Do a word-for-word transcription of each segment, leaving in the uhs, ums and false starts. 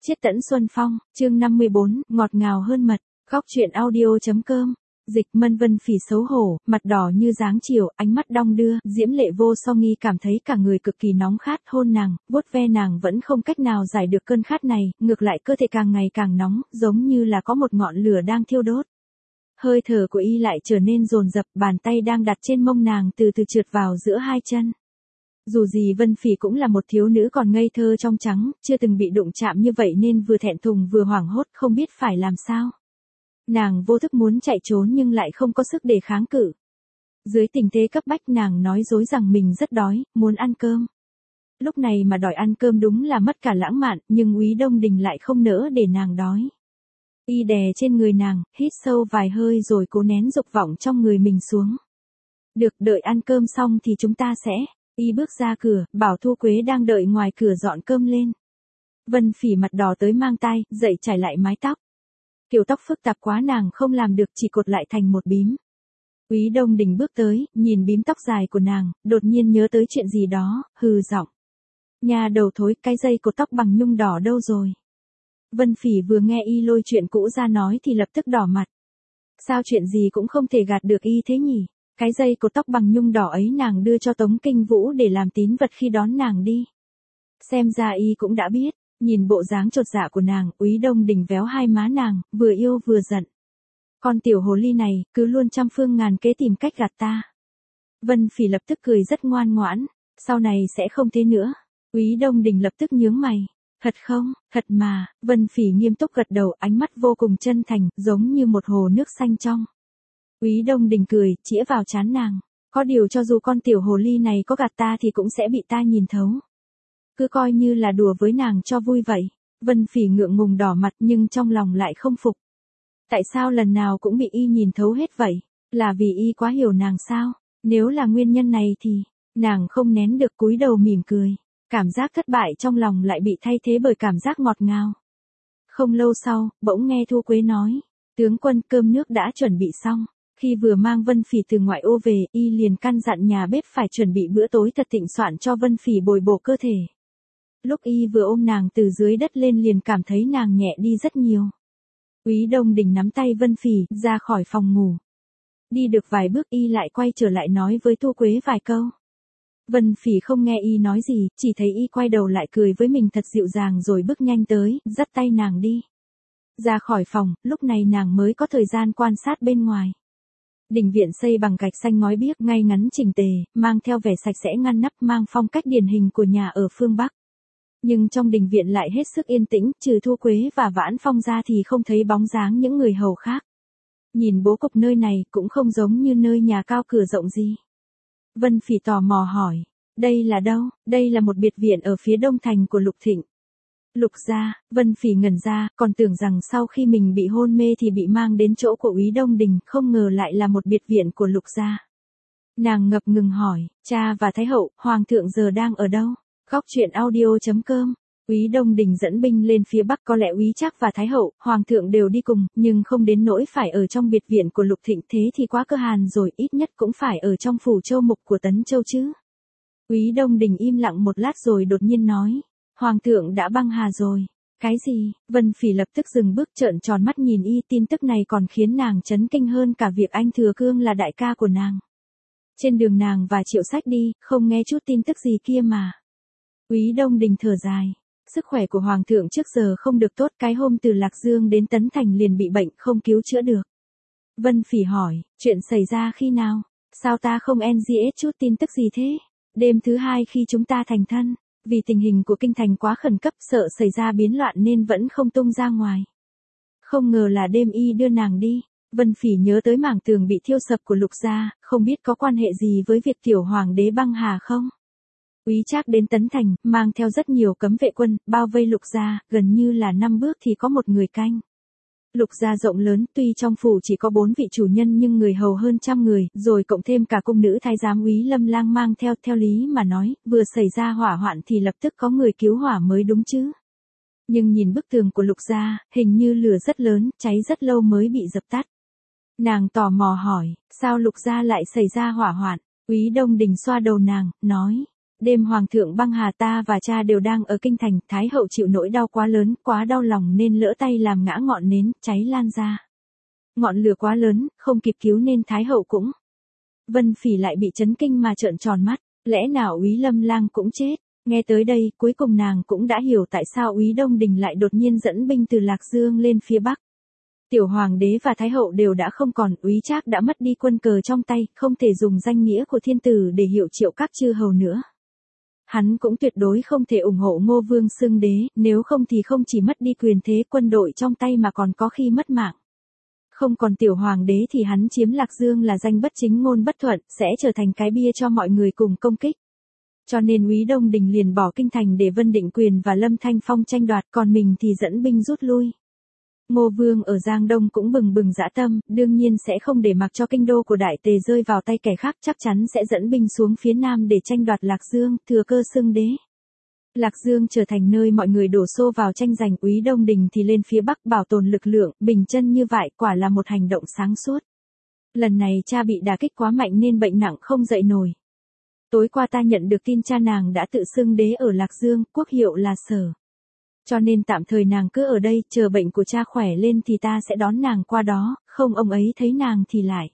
Chiết tẫn Xuân Phong, chương năm mươi bốn, ngọt ngào hơn mật, góc truyện audio.com. Dịch Mân Vân Phỉ xấu hổ, mặt đỏ như dáng chiều, ánh mắt đong đưa, diễm lệ vô so nghi cảm thấy cả người cực kỳ nóng khát, hôn nàng, vuốt ve nàng vẫn không cách nào giải được cơn khát này, ngược lại cơ thể càng ngày càng nóng, giống như là có một ngọn lửa đang thiêu đốt. Hơi thở của y lại trở nên dồn dập, bàn tay đang đặt trên mông nàng từ từ trượt vào giữa hai chân. Dù gì Vân Phỉ cũng là một thiếu nữ còn ngây thơ trong trắng, chưa từng bị đụng chạm như vậy nên vừa thẹn thùng vừa hoảng hốt không biết phải làm sao. Nàng vô thức muốn chạy trốn nhưng lại không có sức để kháng cự. Dưới tình thế cấp bách nàng nói dối rằng mình rất đói, muốn ăn cơm. Lúc này mà đòi ăn cơm đúng là mất cả lãng mạn, nhưng Úy Đông Đình lại không nỡ để nàng đói. Y đè trên người nàng, hít sâu vài hơi rồi cố nén dục vọng trong người mình xuống. Được, đợi ăn cơm xong thì chúng ta sẽ... Y bước ra cửa, bảo Thu Quế đang đợi ngoài cửa dọn cơm lên. Vân Phỉ mặt đỏ tới mang tai, dậy trải lại mái tóc. Kiểu tóc phức tạp quá nàng không làm được, chỉ cột lại thành một bím. Úy Đông Đình bước tới, nhìn bím tóc dài của nàng, đột nhiên nhớ tới chuyện gì đó, hừ giọng. Nhà đầu thối, cái dây cột tóc bằng nhung đỏ đâu rồi? Vân Phỉ vừa nghe y lôi chuyện cũ ra nói thì lập tức đỏ mặt. Sao chuyện gì cũng không thể gạt được y thế nhỉ? Cái dây cột tóc bằng nhung đỏ ấy nàng đưa cho Tống Kinh Vũ để làm tín vật khi đón nàng đi. Xem ra y cũng đã biết, nhìn bộ dáng chột dạ của nàng, Úy Đông Đình véo hai má nàng, vừa yêu vừa giận. Con tiểu hồ ly này, cứ luôn trăm phương ngàn kế tìm cách gạt ta. Vân Phỉ lập tức cười rất ngoan ngoãn, sau này sẽ không thế nữa. Úy Đông Đình lập tức nhướng mày. Thật không, thật mà, Vân Phỉ nghiêm túc gật đầu, ánh mắt vô cùng chân thành, giống như một hồ nước xanh trong. Úy Đông Đình cười, chĩa vào trán nàng. Có điều cho dù con tiểu hồ ly này có gạt ta thì cũng sẽ bị ta nhìn thấu. Cứ coi như là đùa với nàng cho vui vậy. Vân Phỉ ngượng ngùng đỏ mặt nhưng trong lòng lại không phục. Tại sao lần nào cũng bị y nhìn thấu hết vậy? Là vì y quá hiểu nàng sao? Nếu là nguyên nhân này thì, nàng không nén được cúi đầu mỉm cười. Cảm giác thất bại trong lòng lại bị thay thế bởi cảm giác ngọt ngào. Không lâu sau, bỗng nghe Thu Quế nói. Tướng quân, cơm nước đã chuẩn bị xong. Khi vừa mang Vân Phỉ từ ngoại ô về, y liền căn dặn nhà bếp phải chuẩn bị bữa tối thật thịnh soạn cho Vân Phỉ bồi bổ cơ thể. Lúc y vừa ôm nàng từ dưới đất lên liền cảm thấy nàng nhẹ đi rất nhiều. Úy Đông Đình nắm tay Vân Phỉ, ra khỏi phòng ngủ. Đi được vài bước y lại quay trở lại nói với Thu Quế vài câu. Vân Phỉ không nghe y nói gì, chỉ thấy y quay đầu lại cười với mình thật dịu dàng rồi bước nhanh tới, dắt tay nàng đi. Ra khỏi phòng, lúc này nàng mới có thời gian quan sát bên ngoài. Đình viện xây bằng gạch xanh ngói biếc ngay ngắn chỉnh tề, mang theo vẻ sạch sẽ ngăn nắp, mang phong cách điển hình của nhà ở phương Bắc. Nhưng trong đình viện lại hết sức yên tĩnh, trừ Thu Quế và Vãn Phong ra thì không thấy bóng dáng những người hầu khác. Nhìn bố cục nơi này cũng không giống như nơi nhà cao cửa rộng gì. Vân Phỉ tò mò hỏi, đây là đâu? Đây là một biệt viện ở phía đông thành của Lục Thịnh. Lục gia. Vân Phỉ ngẩn ra, còn tưởng rằng sau khi mình bị hôn mê thì bị mang đến chỗ của Úy Đông Đình, không ngờ lại là một biệt viện của Lục gia. Nàng ngập ngừng hỏi, cha và Thái hậu, hoàng thượng giờ đang ở đâu? Góc truyện audio.com. Úy Đông Đình dẫn binh lên phía bắc, có lẽ Úy Trác và Thái hậu, hoàng thượng đều đi cùng, nhưng không đến nỗi phải ở trong biệt viện của Lục Thịnh, thế thì quá cơ hàn rồi, ít nhất cũng phải ở trong phủ châu mục của Tấn Châu chứ. Úy Đông Đình im lặng một lát rồi đột nhiên nói. Hoàng thượng đã băng hà rồi. Cái gì? Vân Phỉ lập tức dừng bước trợn tròn mắt nhìn y, tin tức này còn khiến nàng chấn kinh hơn cả việc anh Thừa Cương là đại ca của nàng. Trên đường nàng và Triệu Sách đi, không nghe chút tin tức gì kia mà. Úy Đông Đình thở dài. Sức khỏe của Hoàng thượng trước giờ không được tốt, cái hôm từ Lạc Dương đến Tấn Thành liền bị bệnh, không cứu chữa được. Vân Phỉ hỏi, chuyện xảy ra khi nào? Sao ta không en giê ét chút tin tức gì thế? Đêm thứ hai khi chúng ta thành thân. Vì tình hình của kinh thành quá khẩn cấp, sợ xảy ra biến loạn nên vẫn không tung ra ngoài. Không ngờ là đêm y đưa nàng đi. Vân Phỉ nhớ tới mảng tường bị thiêu sập của Lục gia, không biết có quan hệ gì với việc tiểu hoàng đế băng hà không? Úy Trác đến Tấn Thành, mang theo rất nhiều cấm vệ quân, bao vây Lục gia, gần như là năm bước thì có một người canh. Lục gia rộng lớn, tuy trong phủ chỉ có bốn vị chủ nhân nhưng người hầu hơn trăm người, rồi cộng thêm cả cung nữ thái giám Úy Lâm Lang mang theo, theo lý mà nói, vừa xảy ra hỏa hoạn thì lập tức có người cứu hỏa mới đúng chứ. Nhưng nhìn bức tường của Lục gia, hình như lửa rất lớn, cháy rất lâu mới bị dập tắt. Nàng tò mò hỏi, sao Lục gia lại xảy ra hỏa hoạn? Úy Đông Đình xoa đầu nàng, nói, Đêm hoàng thượng băng hà ta và cha đều đang ở kinh thành, Thái hậu chịu nỗi đau quá lớn, quá đau lòng nên lỡ tay làm ngã ngọn nến, cháy lan ra. Ngọn lửa quá lớn, không kịp cứu nên Thái hậu cũng. Vân Phỉ lại bị chấn kinh mà trợn tròn mắt, lẽ nào Úy Lâm Lang cũng chết? Nghe tới đây, cuối cùng nàng cũng đã hiểu tại sao Úy Đông Đình lại đột nhiên dẫn binh từ Lạc Dương lên phía Bắc. Tiểu hoàng đế và thái hậu đều đã không còn, Úy Trác đã mất đi quân cờ trong tay, không thể dùng danh nghĩa của thiên tử để hiệu triệu các chư hầu nữa. Hắn cũng tuyệt đối không thể ủng hộ Ngô Vương xưng đế, nếu không thì không chỉ mất đi quyền thế quân đội trong tay mà còn có khi mất mạng. Không còn tiểu hoàng đế thì hắn chiếm Lạc Dương là danh bất chính ngôn bất thuận, sẽ trở thành cái bia cho mọi người cùng công kích. Cho nên Úy Đông Đình liền bỏ kinh thành để Vân Định Quyền và Lâm Thanh Phong tranh đoạt, còn mình thì dẫn binh rút lui. Ngô Vương ở Giang Đông cũng bừng bừng dã tâm, đương nhiên sẽ không để mặc cho kinh đô của Đại Tề rơi vào tay kẻ khác, chắc chắn sẽ dẫn binh xuống phía Nam để tranh đoạt Lạc Dương, thừa cơ xưng đế. Lạc Dương trở thành nơi mọi người đổ xô vào tranh giành, Úy Đông Đình thì lên phía Bắc bảo tồn lực lượng, bình chân như vậy, quả là một hành động sáng suốt. Lần này cha bị đả kích quá mạnh nên bệnh nặng không dậy nổi. Tối qua ta nhận được tin cha nàng đã tự xưng đế ở Lạc Dương, quốc hiệu là Sở. Cho nên tạm thời nàng cứ ở đây, chờ bệnh của cha khỏe lên thì ta sẽ đón nàng qua đó, không ông ấy thấy nàng thì lại.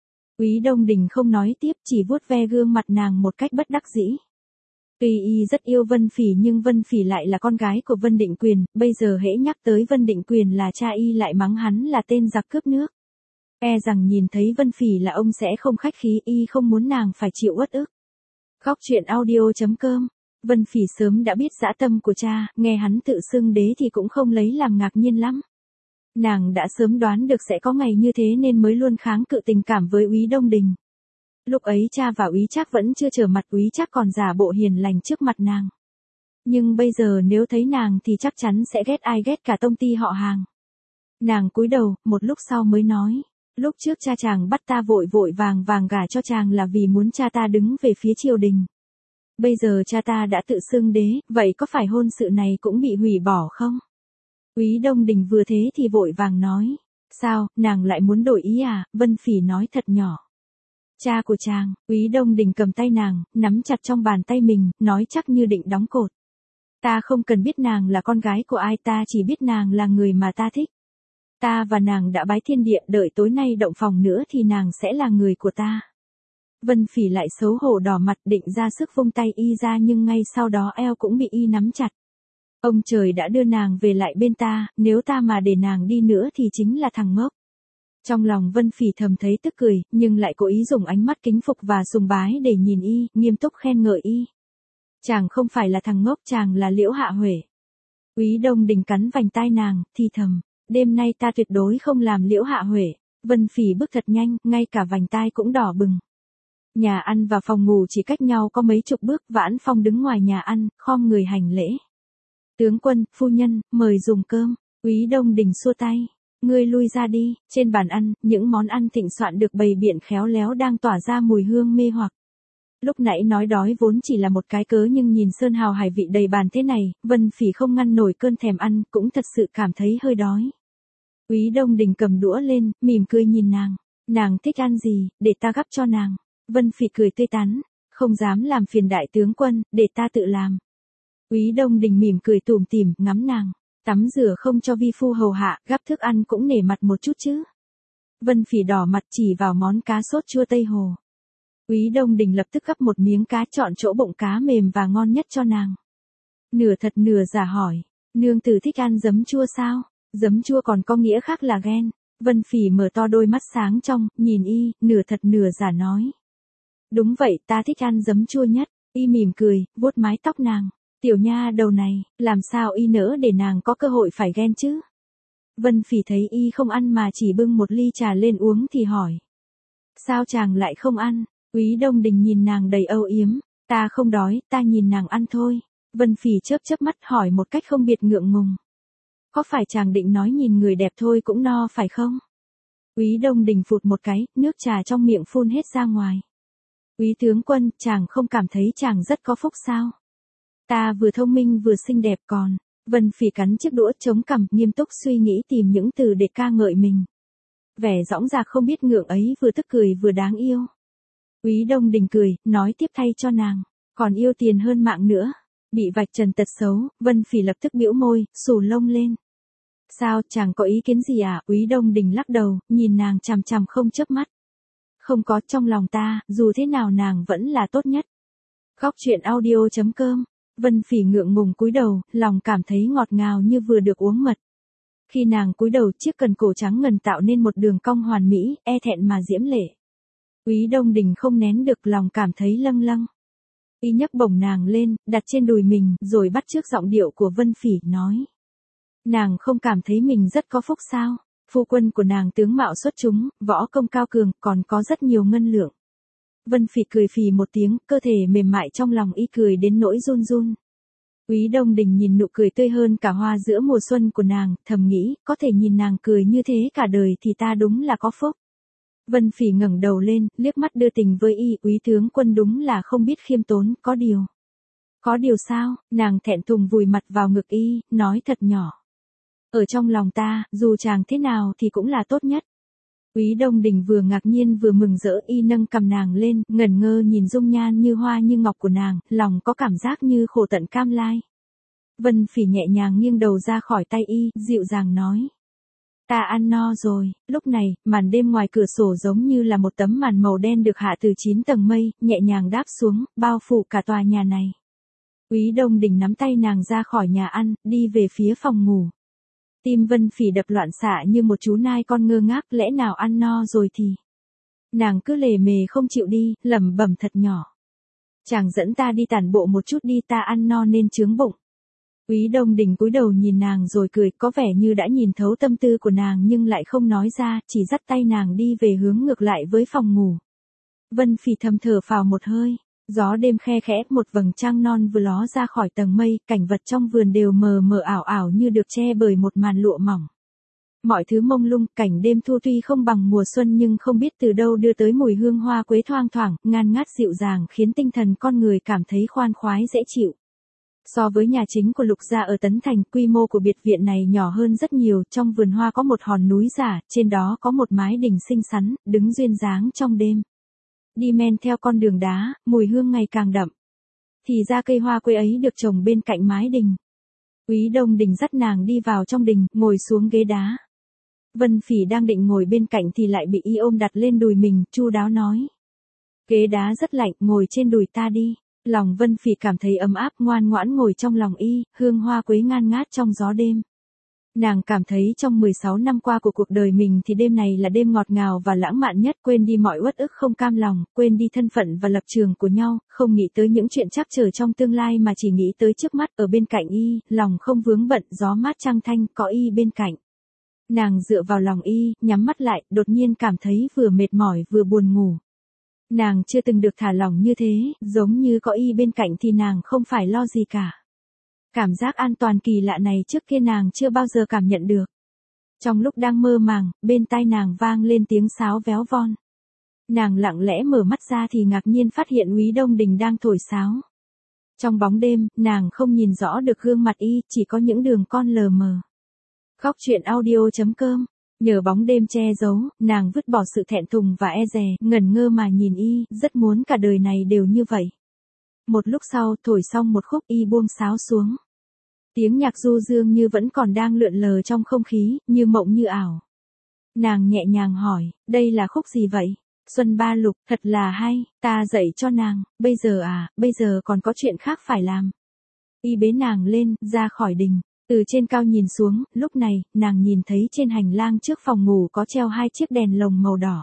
Úy Đông Đình không nói tiếp, chỉ vuốt ve gương mặt nàng một cách bất đắc dĩ. Tuy y rất yêu Vân Phỉ nhưng Vân Phỉ lại là con gái của Vân Định Quyền, bây giờ hễ nhắc tới Vân Định Quyền là cha y lại mắng hắn là tên giặc cướp nước. E rằng nhìn thấy Vân Phỉ là ông sẽ không khách khí, y không muốn nàng phải chịu uất ức. Góc truyện audio chấm com. Vân Phỉ sớm đã biết dã tâm của cha, nghe hắn tự xưng đế thì cũng không lấy làm ngạc nhiên lắm. Nàng đã sớm đoán được sẽ có ngày như thế nên mới luôn kháng cự tình cảm với Úy Đông Đình. Lúc ấy cha và Úy Trác vẫn chưa trở mặt, Úy Trác còn giả bộ hiền lành trước mặt nàng. Nhưng bây giờ nếu thấy nàng thì chắc chắn sẽ ghét ai ghét cả tông ty họ hàng. Nàng cúi đầu, một lúc sau mới nói, lúc trước cha chàng bắt ta vội vội vàng vàng gả cho chàng là vì muốn cha ta đứng về phía triều đình. Bây giờ cha ta đã tự xưng đế, vậy có phải hôn sự này cũng bị hủy bỏ không? Úy Đông Đình vừa thế thì vội vàng nói, sao, nàng lại muốn đổi ý à? Vân Phỉ nói thật nhỏ. Cha của chàng, Úy Đông Đình cầm tay nàng, nắm chặt trong bàn tay mình, nói chắc như định đóng cột. Ta không cần biết nàng là con gái của ai, ta chỉ biết nàng là người mà ta thích. Ta và nàng đã bái thiên địa, đợi tối nay động phòng nữa thì nàng sẽ là người của ta. Vân Phỉ lại xấu hổ đỏ mặt, định ra sức vung tay y ra nhưng ngay sau đó eo cũng bị y nắm chặt. Ông trời đã đưa nàng về lại bên ta, nếu ta mà để nàng đi nữa thì chính là thằng ngốc. Trong lòng Vân Phỉ thầm thấy tức cười, nhưng lại cố ý dùng ánh mắt kính phục và sùng bái để nhìn y, nghiêm túc khen ngợi y. Chàng không phải là thằng ngốc, chàng là Liễu Hạ Huệ. Úy Đông Đình cắn vành tai nàng, thì thầm, đêm nay ta tuyệt đối không làm Liễu Hạ Huệ. Vân Phỉ bước thật nhanh, ngay cả vành tai cũng đỏ bừng. Nhà ăn và phòng ngủ chỉ cách nhau có mấy chục bước, Vãn Phong đứng ngoài nhà ăn, khom người hành lễ. Tướng quân, phu nhân, mời dùng cơm. Úy Đông Đình xua tay. Ngươi lui ra đi. Trên bàn ăn, những món ăn thịnh soạn được bày biện khéo léo đang tỏa ra mùi hương mê hoặc. Lúc nãy nói đói vốn chỉ là một cái cớ nhưng nhìn sơn hào hải vị đầy bàn thế này, Vân Phỉ không ngăn nổi cơn thèm ăn, cũng thật sự cảm thấy hơi đói. Úy Đông Đình cầm đũa lên, mỉm cười nhìn nàng. Nàng thích ăn gì, để ta gắp cho nàng. Vân Phỉ cười tươi tắn, không dám làm phiền đại tướng quân, để ta tự làm. Úy Đông Đình mỉm cười tủm tỉm, ngắm nàng, tắm rửa không cho vi phu hầu hạ, gắp thức ăn cũng nể mặt một chút chứ. Vân Phỉ đỏ mặt chỉ vào món cá sốt chua Tây Hồ. Úy Đông Đình lập tức gắp một miếng cá, chọn chỗ bụng cá mềm và ngon nhất cho nàng. Nửa thật nửa giả hỏi, nương tử thích ăn giấm chua sao? Giấm chua còn có nghĩa khác là ghen. Vân Phỉ mở to đôi mắt sáng trong, nhìn y, nửa thật nửa giả nói. Đúng vậy, ta thích ăn giấm chua nhất. Y mỉm cười, vuốt mái tóc nàng. Tiểu nha đầu này, làm sao y nỡ để nàng có cơ hội phải ghen chứ? Vân Phỉ thấy y không ăn mà chỉ bưng một ly trà lên uống thì hỏi. Sao chàng lại không ăn? Úy Đông Đình nhìn nàng đầy âu yếm. Ta không đói, ta nhìn nàng ăn thôi. Vân Phỉ chớp chớp mắt hỏi một cách không biệt ngượng ngùng. Có phải chàng định nói nhìn người đẹp thôi cũng no phải không? Úy Đông Đình phụt một cái, nước trà trong miệng phun hết ra ngoài. Úy tướng quân, chàng không cảm thấy chàng rất có phúc sao? Ta vừa thông minh vừa xinh đẹp còn. Vân Phỉ cắn chiếc đũa chống cằm, nghiêm túc suy nghĩ tìm những từ để ca ngợi mình. Vẻ dõng dạc không biết ngượng ấy vừa tức cười vừa đáng yêu. Úy Đông Đình cười, nói tiếp thay cho nàng. Còn yêu tiền hơn mạng nữa. Bị vạch trần tật xấu, Vân Phỉ lập tức bĩu môi, xù lông lên. Sao, chàng có ý kiến gì à? Úy Đông Đình lắc đầu, nhìn nàng chằm chằm không chớp mắt. Không có, trong lòng ta, dù thế nào nàng vẫn là tốt nhất. Góc truyện audio chấm com. Vân Phỉ ngượng ngùng cúi đầu, lòng cảm thấy ngọt ngào như vừa được uống mật. Khi nàng cúi đầu, chiếc cần cổ trắng ngần tạo nên một đường cong hoàn mỹ, e thẹn mà diễm lệ. Úy Đông Đình không nén được, lòng cảm thấy lâng lâng. Y nhấc bổng nàng lên, đặt trên đùi mình, rồi bắt chước giọng điệu của Vân Phỉ, nói. Nàng không cảm thấy mình rất có phúc sao? Phu quân của nàng tướng mạo xuất chúng, võ công cao cường, còn có rất nhiều ngân lượng. Vân Phỉ cười phì một tiếng, cơ thể mềm mại trong lòng y cười đến nỗi run run. Úy Đông Đình nhìn nụ cười tươi hơn cả hoa giữa mùa xuân của nàng, thầm nghĩ, có thể nhìn nàng cười như thế cả đời thì ta đúng là có phúc. Vân Phỉ ngẩng đầu lên, liếc mắt đưa tình với y, Úy tướng quân đúng là không biết khiêm tốn, có điều. Có điều sao? Nàng thẹn thùng vùi mặt vào ngực y, nói thật nhỏ. Ở trong lòng ta, dù chàng thế nào thì cũng là tốt nhất. Úy Đông Đình vừa ngạc nhiên vừa mừng rỡ, y nâng cầm nàng lên, ngẩn ngơ nhìn dung nhan như hoa như ngọc của nàng, lòng có cảm giác như khổ tận cam lai. Vân Phỉ nhẹ nhàng nghiêng đầu ra khỏi tay y, dịu dàng nói. Ta ăn no rồi. Lúc này, màn đêm ngoài cửa sổ giống như là một tấm màn màu đen được hạ từ chín tầng mây, nhẹ nhàng đáp xuống, bao phủ cả tòa nhà này. Úy Đông Đình nắm tay nàng ra khỏi nhà ăn, đi về phía phòng ngủ. Tim Vân Phỉ đập loạn xạ như một chú nai con ngơ ngác, lẽ nào ăn no rồi thì. Nàng cứ lề mề không chịu đi, lẩm bẩm thật nhỏ. Chàng dẫn ta đi tản bộ một chút đi, ta ăn no nên chướng bụng. Úy Đông Đình cúi đầu nhìn nàng rồi cười, có vẻ như đã nhìn thấu tâm tư của nàng nhưng lại không nói ra, chỉ dắt tay nàng đi về hướng ngược lại với phòng ngủ. Vân Phỉ thầm thở phào một hơi. Gió đêm khe khẽ, một vầng trăng non vừa ló ra khỏi tầng mây, cảnh vật trong vườn đều mờ mờ ảo ảo như được che bởi một màn lụa mỏng. Mọi thứ mông lung, cảnh đêm thu tuy không bằng mùa xuân nhưng không biết từ đâu đưa tới mùi hương hoa quế thoang thoảng, ngàn ngát dịu dàng khiến tinh thần con người cảm thấy khoan khoái dễ chịu. So với nhà chính của Lục gia ở Tấn Thành, quy mô của biệt viện này nhỏ hơn rất nhiều, trong vườn hoa có một hòn núi giả, trên đó có một mái đình xinh xắn, đứng duyên dáng trong đêm. Đi men theo con đường đá, mùi hương ngày càng đậm. Thì ra cây hoa quế ấy được trồng bên cạnh mái đình. Úy Đông Đình dắt nàng đi vào trong đình, ngồi xuống ghế đá. Vân Phỉ đang định ngồi bên cạnh thì lại bị y ôm đặt lên đùi mình, chu đáo nói. Ghế đá rất lạnh, ngồi trên đùi ta đi. Lòng Vân Phỉ cảm thấy ấm áp, ngoan ngoãn ngồi trong lòng y, hương hoa quế ngan ngát trong gió đêm. Nàng cảm thấy trong mười sáu năm qua của cuộc đời mình thì đêm này là đêm ngọt ngào và lãng mạn nhất, quên đi mọi uất ức không cam lòng, quên đi thân phận và lập trường của nhau, không nghĩ tới những chuyện trắc trở trong tương lai mà chỉ nghĩ tới trước mắt, ở bên cạnh y, lòng không vướng bận, gió mát trăng thanh, có y bên cạnh. Nàng dựa vào lòng y, nhắm mắt lại, đột nhiên cảm thấy vừa mệt mỏi vừa buồn ngủ. Nàng chưa từng được thả lỏng như thế, giống như có y bên cạnh thì nàng không phải lo gì cả. Cảm giác an toàn kỳ lạ này trước kia nàng chưa bao giờ cảm nhận được. Trong lúc đang mơ màng, bên tai nàng vang lên tiếng sáo véo von. Nàng lặng lẽ mở mắt ra thì ngạc nhiên phát hiện Úy Đông Đình đang thổi sáo. Trong bóng đêm, nàng không nhìn rõ được gương mặt y, chỉ có những đường con lờ mờ. Góc truyện audio chấm com. Nhờ bóng đêm che giấu, nàng vứt bỏ sự thẹn thùng và e dè, ngẩn ngơ mà nhìn y, rất muốn cả đời này đều như vậy. Một lúc sau, thổi xong một khúc y buông sáo xuống. Tiếng nhạc du dương như vẫn còn đang lượn lờ trong không khí, như mộng như ảo. Nàng nhẹ nhàng hỏi, đây là khúc gì vậy? Xuân Ba Lục, thật là hay, ta dạy cho nàng, bây giờ à, bây giờ còn có chuyện khác phải làm. Y bế nàng lên, ra khỏi đình. Từ trên cao nhìn xuống, lúc này, nàng nhìn thấy trên hành lang trước phòng ngủ có treo hai chiếc đèn lồng màu đỏ.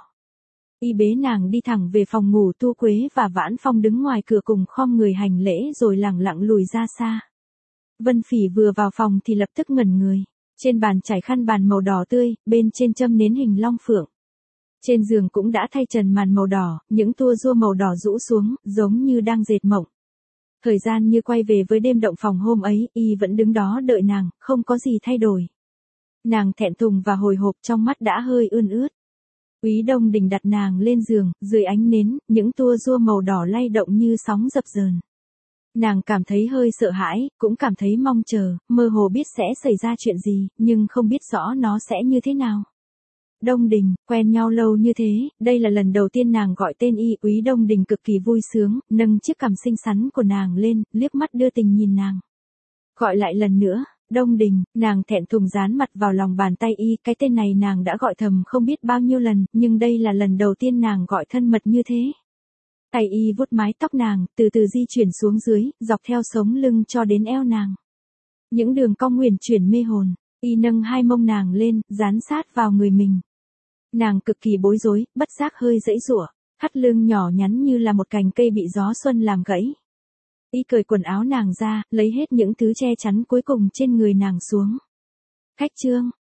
Y bế nàng đi thẳng về phòng ngủ, Tu Quế và Vãn Phong đứng ngoài cửa cùng khom người hành lễ rồi lẳng lặng lùi ra xa. Vân Phỉ vừa vào phòng thì lập tức ngẩn người. Trên bàn trải khăn bàn màu đỏ tươi, bên trên châm nến hình long phượng. Trên giường cũng đã thay trần màn màu đỏ, những tua rua màu đỏ rũ xuống, giống như đang dệt mộng. Thời gian như quay về với đêm động phòng hôm ấy, y vẫn đứng đó đợi nàng, không có gì thay đổi. Nàng thẹn thùng và hồi hộp, trong mắt đã hơi ươn ướt. Úy Đông Đình đặt nàng lên giường, dưới ánh nến, những tua rua màu đỏ lay động như sóng dập dờn. Nàng cảm thấy hơi sợ hãi, cũng cảm thấy mong chờ, mơ hồ biết sẽ xảy ra chuyện gì, nhưng không biết rõ nó sẽ như thế nào. Đông Đình, quen nhau lâu như thế, đây là lần đầu tiên nàng gọi tên y. Úy Đông Đình cực kỳ vui sướng, nâng chiếc cằm xinh xắn của nàng lên, liếc mắt đưa tình nhìn nàng. Gọi lại lần nữa, Đông Đình, nàng thẹn thùng dán mặt vào lòng bàn tay y. Cái tên này nàng đã gọi thầm không biết bao nhiêu lần, nhưng đây là lần đầu tiên nàng gọi thân mật như thế. Tay y vuốt mái tóc nàng, từ từ di chuyển xuống dưới, dọc theo sống lưng cho đến eo nàng. Những đường cong huyền chuyển mê hồn, y nâng hai mông nàng lên, dán sát vào người mình. Nàng cực kỳ bối rối, bất giác hơi giãy giụa, thắt lưng nhỏ nhắn như là một cành cây bị gió xuân làm gãy. Y cởi quần áo nàng ra, lấy hết những thứ che chắn cuối cùng trên người nàng xuống. Khách trương,